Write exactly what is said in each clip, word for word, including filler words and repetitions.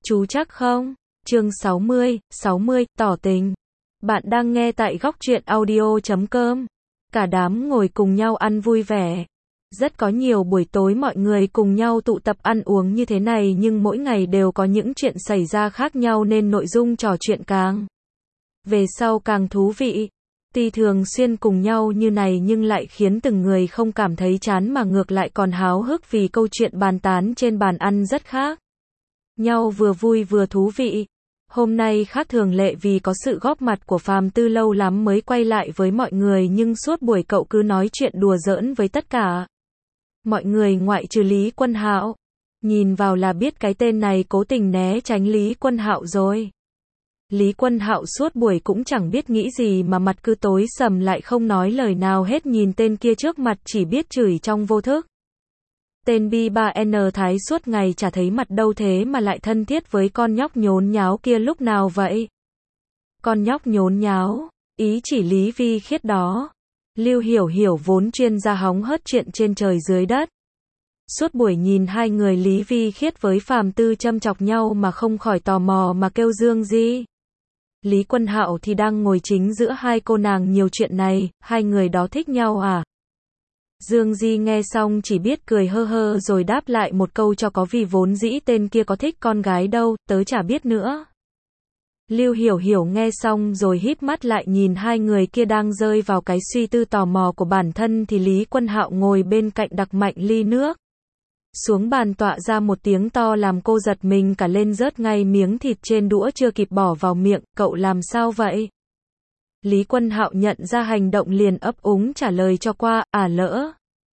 Chú chắc không? Chương sáu mươi, sáu mươi, tỏ tình. Bạn đang nghe tại góc truyện audio chấm com. Cả đám ngồi cùng nhau ăn vui vẻ. Rất có nhiều buổi tối mọi người cùng nhau tụ tập ăn uống như thế này, nhưng mỗi ngày đều có những chuyện xảy ra khác nhau nên nội dung trò chuyện càng về sau càng thú vị. Tuy thường xuyên cùng nhau như này nhưng lại khiến từng người không cảm thấy chán mà ngược lại còn háo hức vì câu chuyện bàn tán trên bàn ăn rất khác nhau, vừa vui vừa thú vị. Hôm nay khác thường lệ vì có sự góp mặt của Phàm Tư, lâu lắm mới quay lại với mọi người, nhưng suốt buổi cậu cứ nói chuyện đùa giỡn với tất cả mọi người ngoại trừ Lý Quân Hạo. Nhìn vào là biết cái tên này cố tình né tránh Lý Quân Hạo rồi. Lý Quân Hạo suốt buổi cũng chẳng biết nghĩ gì mà mặt cứ tối sầm lại không nói lời nào hết, nhìn tên kia trước mặt chỉ biết chửi trong vô thức. Tên Bi ba N Thái suốt ngày chả thấy mặt đâu, thế mà lại thân thiết với con nhóc nhốn nháo kia lúc nào vậy? Con nhóc nhốn nháo, ý chỉ Lý Vi Khiết đó. Lưu Hiểu Hiểu vốn chuyên gia hóng hớt chuyện trên trời dưới đất. Suốt buổi nhìn hai người Lý Vi Khiết với Phàm Tư châm chọc nhau mà không khỏi tò mò mà kêu Dương Di. Lý Quân Hạo thì đang ngồi chính giữa hai cô nàng, nhiều chuyện này, hai người đó thích nhau à? Dương Di nghe xong chỉ biết cười hơ hơ rồi đáp lại một câu cho có, vì vốn dĩ tên kia có thích con gái đâu, tớ chả biết nữa. Lưu Hiểu Hiểu nghe xong rồi híp mắt lại nhìn hai người kia đang rơi vào cái suy tư tò mò của bản thân thì Lý Quân Hạo ngồi bên cạnh đặt mạnh ly nước xuống bàn, tọa ra một tiếng to làm cô giật mình cả lên, rớt ngay miếng thịt trên đũa chưa kịp bỏ vào miệng. Cậu làm sao vậy? Lý Quân Hạo nhận ra hành động liền ấp úng trả lời cho qua, à lỡ.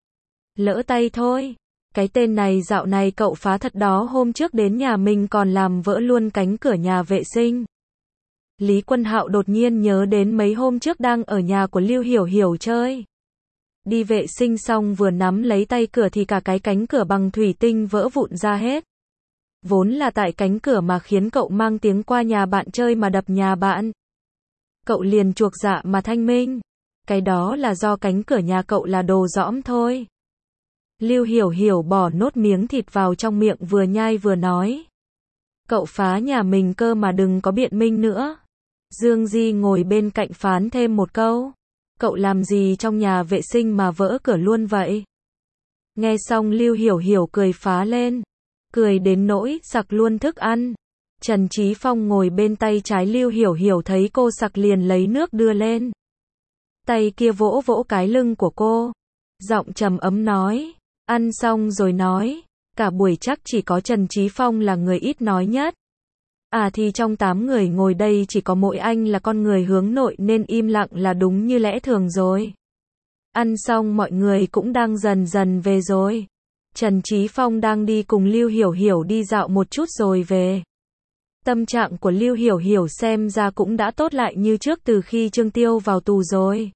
Lỡ tay thôi. Cái tên này dạo này cậu phá thật đó, hôm trước đến nhà mình còn làm vỡ luôn cánh cửa nhà vệ sinh. Lý Quân Hạo đột nhiên nhớ đến mấy hôm trước đang ở nhà của Lưu Hiểu Hiểu chơi. Đi vệ sinh xong vừa nắm lấy tay cửa thì cả cái cánh cửa bằng thủy tinh vỡ vụn ra hết. Vốn là tại cánh cửa mà khiến cậu mang tiếng qua nhà bạn chơi mà đập nhà bạn. Cậu liền chuộc dạ mà thanh minh. Cái đó là do cánh cửa nhà cậu là đồ dõm thôi. Lưu Hiểu Hiểu bỏ nốt miếng thịt vào trong miệng, vừa nhai vừa nói. Cậu phá nhà mình cơ mà đừng có biện minh nữa. Dương Di ngồi bên cạnh phán thêm một câu. Cậu làm gì trong nhà vệ sinh mà vỡ cửa luôn vậy? Nghe xong Lưu Hiểu Hiểu cười phá lên. Cười đến nỗi sặc luôn thức ăn. Trần Chí Phong ngồi bên tay trái Lưu Hiểu Hiểu thấy cô sặc liền lấy nước đưa lên. Tay kia vỗ vỗ cái lưng của cô. Giọng trầm ấm nói. Ăn xong rồi nói. Cả buổi chắc chỉ có Trần Chí Phong là người ít nói nhất. À thì trong tám người ngồi đây chỉ có mỗi anh là con người hướng nội nên im lặng là đúng như lẽ thường rồi. Ăn xong mọi người cũng đang dần dần về rồi. Trần Chí Phong đang đi cùng Lưu Hiểu Hiểu đi dạo một chút rồi về. Tâm trạng của Lưu Hiểu Hiểu xem ra cũng đã tốt lại như trước từ khi Trương Tiêu vào tù rồi.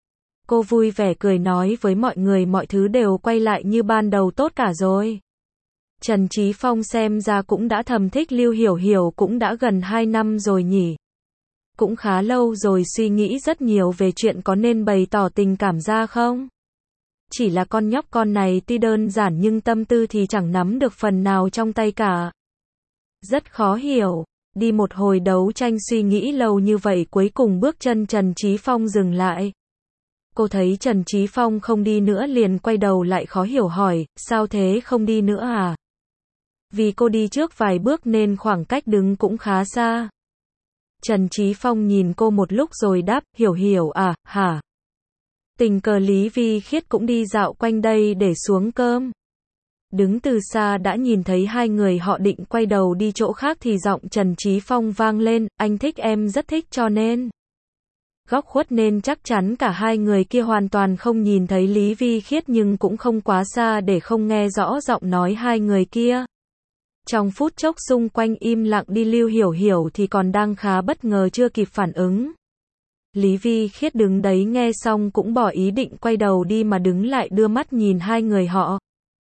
Cô vui vẻ cười nói với mọi người mọi thứ đều quay lại như ban đầu, tốt cả rồi. Trần Chí Phong xem ra cũng đã thầm thích Lưu Hiểu Hiểu, cũng đã gần hai năm rồi nhỉ. Cũng khá lâu rồi, suy nghĩ rất nhiều về chuyện có nên bày tỏ tình cảm ra không. Chỉ là con nhóc con này tuy đơn giản nhưng tâm tư thì chẳng nắm được phần nào trong tay cả. Rất khó hiểu. Đi một hồi đấu tranh suy nghĩ lâu như vậy, cuối cùng bước chân Trần Chí Phong dừng lại. Cô thấy Trần Chí Phong không đi nữa liền quay đầu lại khó hiểu hỏi, sao thế, không đi nữa à? Vì cô đi trước vài bước nên khoảng cách đứng cũng khá xa. Trần Chí Phong nhìn cô một lúc rồi đáp, Hiểu Hiểu à, hả? Tình cờ Lý Vi Khiết cũng đi dạo quanh đây để xuống cơm. Đứng từ xa đã nhìn thấy hai người họ định quay đầu đi chỗ khác thì giọng Trần Chí Phong vang lên, anh thích em rất thích cho nên. Góc khuất nên chắc chắn cả hai người kia hoàn toàn không nhìn thấy Lý Vi Khiết, nhưng cũng không quá xa để không nghe rõ giọng nói hai người kia. Trong phút chốc xung quanh im lặng đi, Lưu Hiểu Hiểu thì còn đang khá bất ngờ chưa kịp phản ứng. Lý Vi Khiết đứng đấy nghe xong cũng bỏ ý định quay đầu đi mà đứng lại đưa mắt nhìn hai người họ.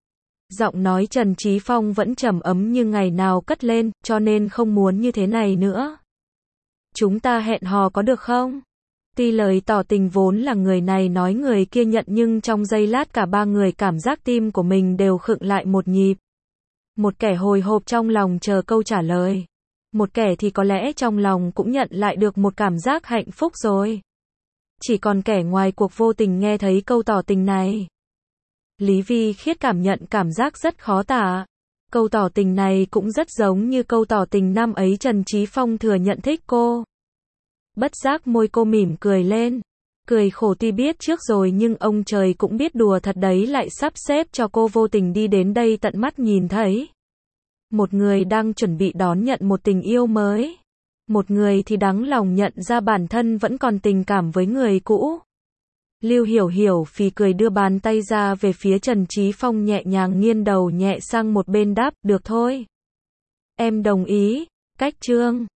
Giọng nói Trần Chí Phong vẫn trầm ấm như ngày nào cất lên, cho nên không muốn như thế này nữa. Chúng ta hẹn hò có được không? Tuy lời tỏ tình vốn là người này nói người kia nhận, nhưng trong giây lát cả ba người cảm giác tim của mình đều khựng lại một nhịp. Một kẻ hồi hộp trong lòng chờ câu trả lời. Một kẻ thì có lẽ trong lòng cũng nhận lại được một cảm giác hạnh phúc rồi. Chỉ còn kẻ ngoài cuộc vô tình nghe thấy câu tỏ tình này. Lý Vi Khiết cảm nhận cảm giác rất khó tả. Câu tỏ tình này cũng rất giống như câu tỏ tình năm ấy Trần Chí Phong thừa nhận thích cô. Bất giác môi cô mỉm cười lên. Cười khổ tuy biết trước rồi nhưng ông trời cũng biết đùa thật đấy, lại sắp xếp cho cô vô tình đi đến đây tận mắt nhìn thấy. Một người đang chuẩn bị đón nhận một tình yêu mới. Một người thì đắng lòng nhận ra bản thân vẫn còn tình cảm với người cũ. Lưu Hiểu Hiểu phì cười đưa bàn tay ra về phía Trần Chí Phong, nhẹ nhàng nghiêng đầu nhẹ sang một bên đáp, được thôi. Em đồng ý. Cách chương